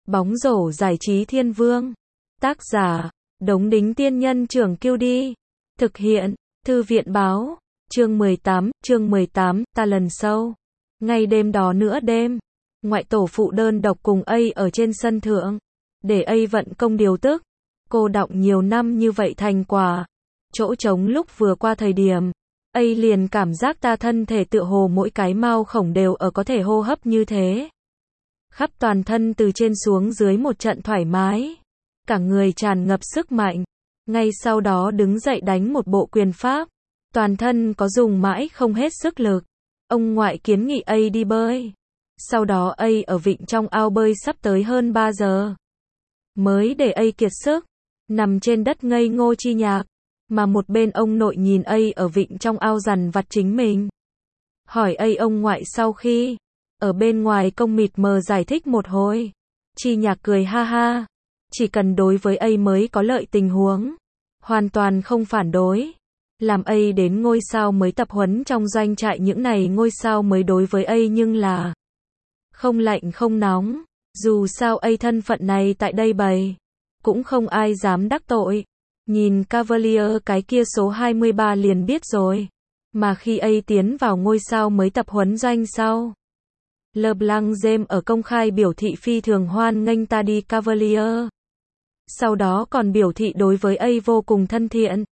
Bóng rổ giải trí thiên vương. Tác giả, Đống Đính Tiên Nhân Trưởng Kiêu Đi. Thực hiện, Thư viện Báo. Chương 18, ta lần sau. Ngay đêm đó nữa đêm, ngoại tổ phụ đơn độc cùng A ở trên sân thượng. Để A vận công điều tức. Cô đọng nhiều năm như vậy thành quả. Chỗ trống lúc vừa qua thời điểm, A liền cảm giác ta thân thể tựa hồ mỗi cái mao khổng đều ở có thể hô hấp như thế. Khắp toàn thân từ trên xuống dưới một trận thoải mái. Cả người tràn ngập sức mạnh. Ngay sau đó đứng dậy đánh một bộ quyền pháp. Toàn thân có dùng mãi không hết sức lực. Ông ngoại kiến nghị A đi bơi. Sau đó A ở vịnh trong ao bơi sắp tới hơn 3 giờ. Mới để A kiệt sức. Nằm trên đất ngây ngô chi nhạc. Mà một bên ông nội nhìn A ở vịnh trong ao dằn vặt chính mình. Hỏi A ông ngoại sau khi ở bên ngoài công mịt mờ giải thích một hồi. Chi nhạc cười ha ha. Chỉ cần đối với A mới có lợi tình huống. Hoàn toàn không phản đối. Làm A đến ngôi sao mới tập huấn trong doanh trại, những này ngôi sao mới đối với A nhưng là không lạnh không nóng. Dù sao A thân phận này tại đây bày. Cũng không ai dám đắc tội. Nhìn Cavalier cái kia số 23 liền biết rồi. Mà khi A tiến vào ngôi sao mới tập huấn doanh sau, LeBlanc James ở công khai biểu thị phi thường hoan nghênh ta đi Cavalier. Sau đó còn biểu thị đối với A vô cùng thân thiện.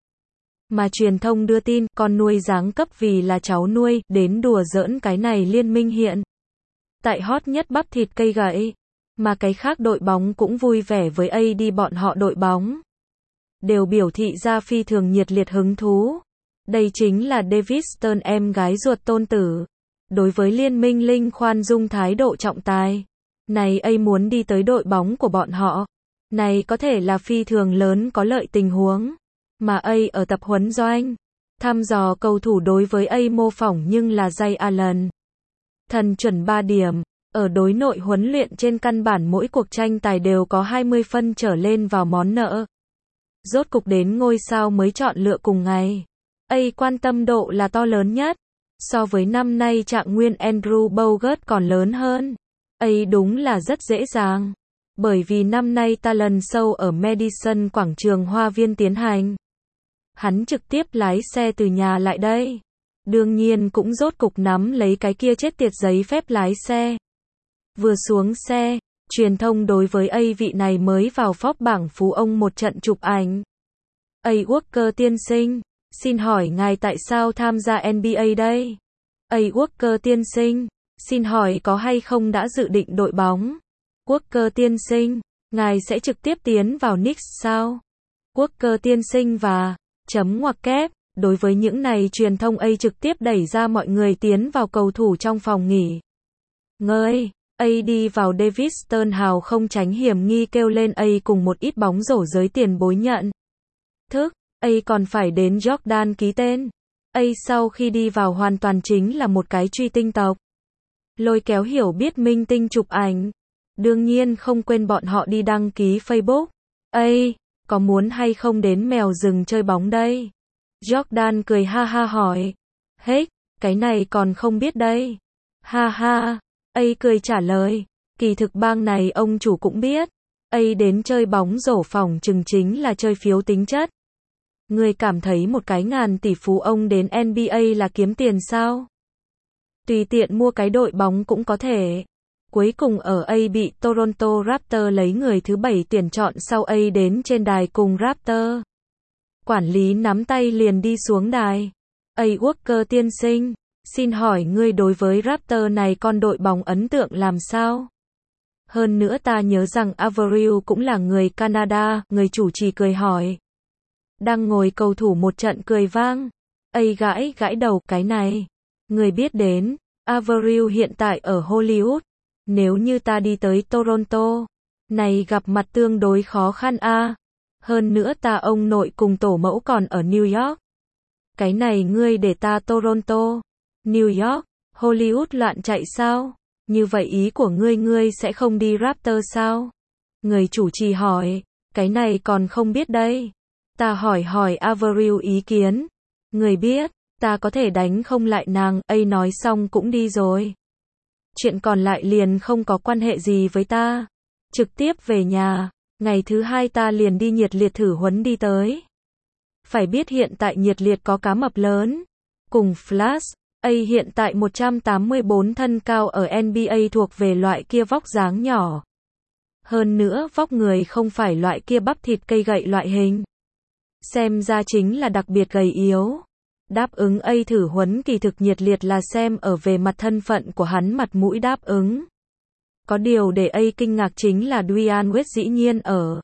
Mà truyền thông đưa tin, con nuôi giáng cấp vì là cháu nuôi, đến đùa giỡn cái này liên minh hiện tại hot nhất bắp thịt cây gậy. Mà cái khác đội bóng cũng vui vẻ với A đi, bọn họ đội bóng đều biểu thị ra phi thường nhiệt liệt hứng thú. Đây chính là David Stern, em gái ruột tôn tử. Đối với liên minh linh khoan dung thái độ trọng tài. Này A muốn đi tới đội bóng của bọn họ. Này có thể là phi thường lớn có lợi tình huống. Mà A ở tập huấn doanh. Thăm dò cầu thủ đối với A mô phỏng nhưng là Ray Allen. Thần chuẩn 3 điểm. Ở đối nội huấn luyện trên căn bản mỗi cuộc tranh tài đều có 20 phân trở lên vào món nợ. Rốt cục đến ngôi sao mới chọn lựa cùng ngày. A quan tâm độ là to lớn nhất. So với năm nay trạng nguyên Andrew Bogut còn lớn hơn. A đúng là rất dễ dàng. Bởi vì năm nay ta lần show ở Madison quảng trường Hoa Viên tiến hành. Hắn trực tiếp lái xe từ nhà lại đây. Đương nhiên cũng rốt cục nắm lấy cái kia chết tiệt giấy phép lái xe. Vừa xuống xe, truyền thông đối với A vị này mới vào Forbes bảng phú ông một trận chụp ảnh. A Walker tiên sinh, xin hỏi ngài tại sao tham gia NBA đây? A Walker tiên sinh, xin hỏi có hay không đã dự định đội bóng? Walker tiên sinh, ngài sẽ trực tiếp tiến vào Knicks sao? Walker tiên sinh và chấm ngoặc kép. Đối với những này truyền thông A trực tiếp đẩy ra mọi người tiến vào cầu thủ trong phòng nghỉ ngơi. A đi vào David Stern hào không tránh hiểm nghi kêu lên A cùng một ít bóng rổ giới tiền bối nhận thức. A còn phải đến Jordan ký tên. A sau khi đi vào hoàn toàn chính là một cái truy tinh tộc. Lôi kéo hiểu biết minh tinh chụp ảnh. Đương nhiên không quên bọn họ đi đăng ký Facebook. A, có muốn hay không đến mèo rừng chơi bóng đây? Jordan cười ha ha hỏi. Hết, cái này còn không biết đây. Ha ha, A cười trả lời. Kỳ thực bang này ông chủ cũng biết. A đến chơi bóng rổ phòng chừng chính là chơi phiếu tính chất. Người cảm thấy một cái ngàn tỷ phú ông đến NBA là kiếm tiền sao? Tùy tiện mua cái đội bóng cũng có thể. Cuối cùng ở A bị Toronto Raptors lấy người thứ 7 tuyển chọn sau A đến trên đài cùng Raptors. Quản lý nắm tay liền đi xuống đài. A Walker tiên sinh, xin hỏi ngươi đối với Raptors này con đội bóng ấn tượng làm sao? Hơn nữa ta nhớ rằng Avril cũng là người Canada, người chủ trì cười hỏi. Đang ngồi cầu thủ một trận cười vang. A gãi đầu, cái này. Người biết đến, Avril hiện tại ở Hollywood. Nếu như ta đi tới Toronto, này gặp mặt tương đối khó khăn a. Hơn nữa ta ông nội cùng tổ mẫu còn ở New York. Cái này ngươi để ta Toronto, New York, Hollywood loạn chạy sao? Như vậy ý của ngươi sẽ không đi Raptors sao? Người chủ trì hỏi, cái này còn không biết đây. Ta hỏi Avril ý kiến. Người biết, ta có thể đánh không lại nàng. A nói xong cũng đi rồi. Chuyện còn lại liền không có quan hệ gì với ta. trực tiếp về nhà. Ngày thứ hai ta liền đi nhiệt liệt thử huấn đi tới. Phải biết hiện tại nhiệt liệt có cá mập lớn. Cùng Flash, A hiện tại 184 thân cao ở NBA thuộc về loại kia vóc dáng nhỏ. Hơn nữa vóc người không phải loại kia bắp thịt cây gậy loại hình. Xem ra chính là đặc biệt gầy yếu. Đáp ứng A thử huấn kỳ thực nhiệt liệt là xem ở về mặt thân phận của hắn mặt mũi đáp ứng. Có điều để A kinh ngạc chính là Dwyane Wade dĩ nhiên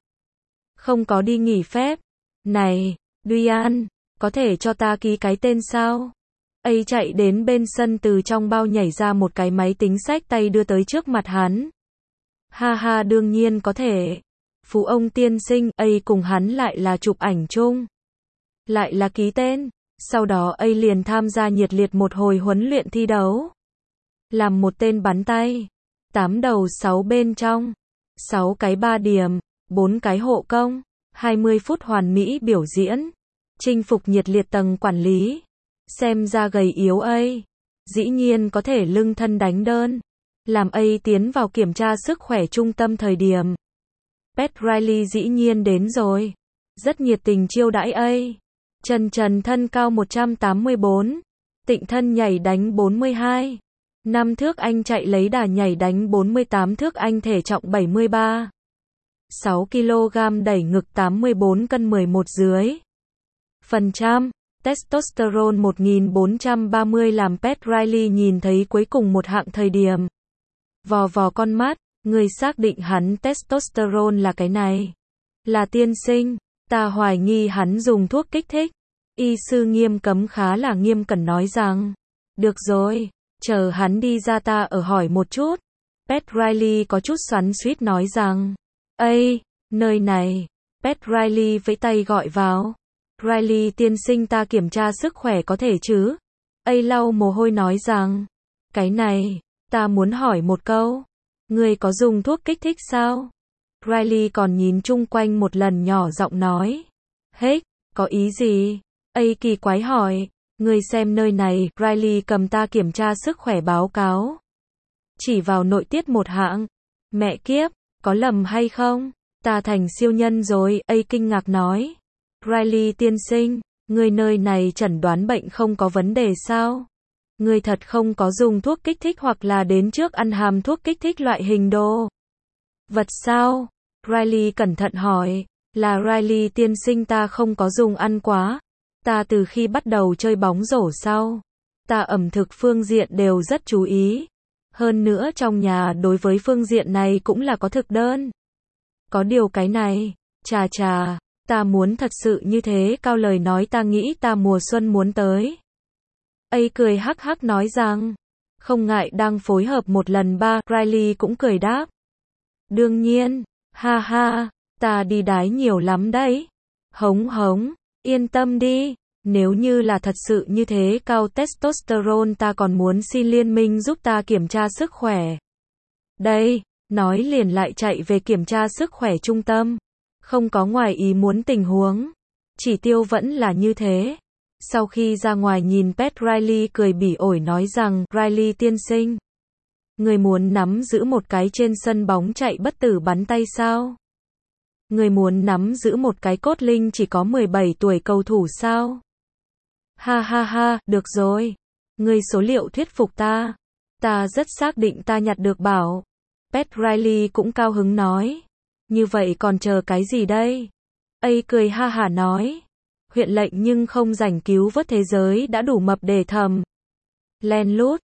không có đi nghỉ phép. Này, Dwyane, có thể cho ta ký cái tên sao? A chạy đến bên sân từ trong bao nhảy ra một cái máy tính xách tay đưa tới trước mặt hắn. Ha ha đương nhiên có thể. Phú ông tiên sinh, A cùng hắn lại là chụp ảnh chung. Lại là ký tên. Sau đó A liền tham gia nhiệt liệt một hồi huấn luyện thi đấu. Làm một tên bắn tay. 8 đầu 6 bên trong. 6 cái 3 điểm. 4 cái hộ công. 20 phút hoàn mỹ biểu diễn. Chinh phục nhiệt liệt tầng quản lý. Xem ra gầy yếu A. Dĩ nhiên có thể lưng thân đánh đơn. Làm A tiến vào kiểm tra sức khỏe trung tâm thời điểm. Pat Riley dĩ nhiên đến rồi. Rất nhiệt tình chiêu đãi A. Trần thân cao 184. Tịnh thân nhảy đánh 42. 5 thước anh chạy lấy đà nhảy đánh 48 thước anh thể trọng 73. 6 kg đẩy ngực 84 cân 11 dưới. Phần trăm. Testosterone 1430 làm Pat Riley nhìn thấy cuối cùng một hạng thời điểm. Vò vò con mắt, người xác định hắn testosterone là cái này. Là tiên sinh, ta hoài nghi hắn dùng thuốc kích thích. Y sư nghiêm cấm khá là nghiêm cẩn nói rằng, được rồi, chờ hắn đi ra ta ở hỏi một chút. Pat Riley có chút xoắn xuýt nói rằng, ây, nơi này. Pat Riley vẫy tay gọi vào. Riley tiên sinh ta kiểm tra sức khỏe có thể chứ? A lau mồ hôi nói rằng, cái này, ta muốn hỏi một câu. Người có dùng thuốc kích thích sao? Riley còn nhìn chung quanh một lần nhỏ giọng nói. Hết, có ý gì? A kỳ quái hỏi. Người xem nơi này, Riley cầm ta kiểm tra sức khỏe báo cáo. Chỉ vào nội tiết một hạng. Mẹ kiếp, có lầm hay không? Ta thành siêu nhân rồi, A kinh ngạc nói. Riley tiên sinh, người nơi này chẩn đoán bệnh không có vấn đề sao? Người thật không có dùng thuốc kích thích hoặc là đến trước ăn hàm thuốc kích thích loại hình đồ vật sao? Riley cẩn thận hỏi. Là Riley tiên sinh ta không có dùng ăn quá. Ta từ khi bắt đầu chơi bóng rổ sau. Ta ẩm thực phương diện đều rất chú ý. Hơn nữa trong nhà đối với phương diện này cũng là có thực đơn. Có điều cái này, chà. Ta muốn thật sự như thế cao lời nói ta nghĩ ta mùa xuân muốn tới. A cười hắc hắc nói rằng, không ngại đang phối hợp một lần ba, Riley cũng cười đáp. Đương nhiên, ha ha, ta đi đái nhiều lắm đấy. Hống, yên tâm đi, nếu như là thật sự như thế cao testosterone ta còn muốn xin liên minh giúp ta kiểm tra sức khỏe. Đây, nói liền lại chạy về kiểm tra sức khỏe trung tâm. Không có ngoài ý muốn tình huống. Chỉ tiêu vẫn là như thế. Sau khi ra ngoài nhìn Pat Riley cười bỉ ổi nói rằng, Riley tiên sinh. Người muốn nắm giữ một cái trên sân bóng chạy bất tử bắn tay sao? Người muốn nắm giữ một cái cốt linh chỉ có 17 tuổi cầu thủ sao? Ha, được rồi. Người số liệu thuyết phục ta. Ta rất xác định ta nhặt được bảo. Pat Riley cũng cao hứng nói. Như vậy còn chờ cái gì đây? A cười ha hả nói. Huyện lệnh nhưng không rảnh cứu vớt thế giới đã đủ mập để thầm. Len lút,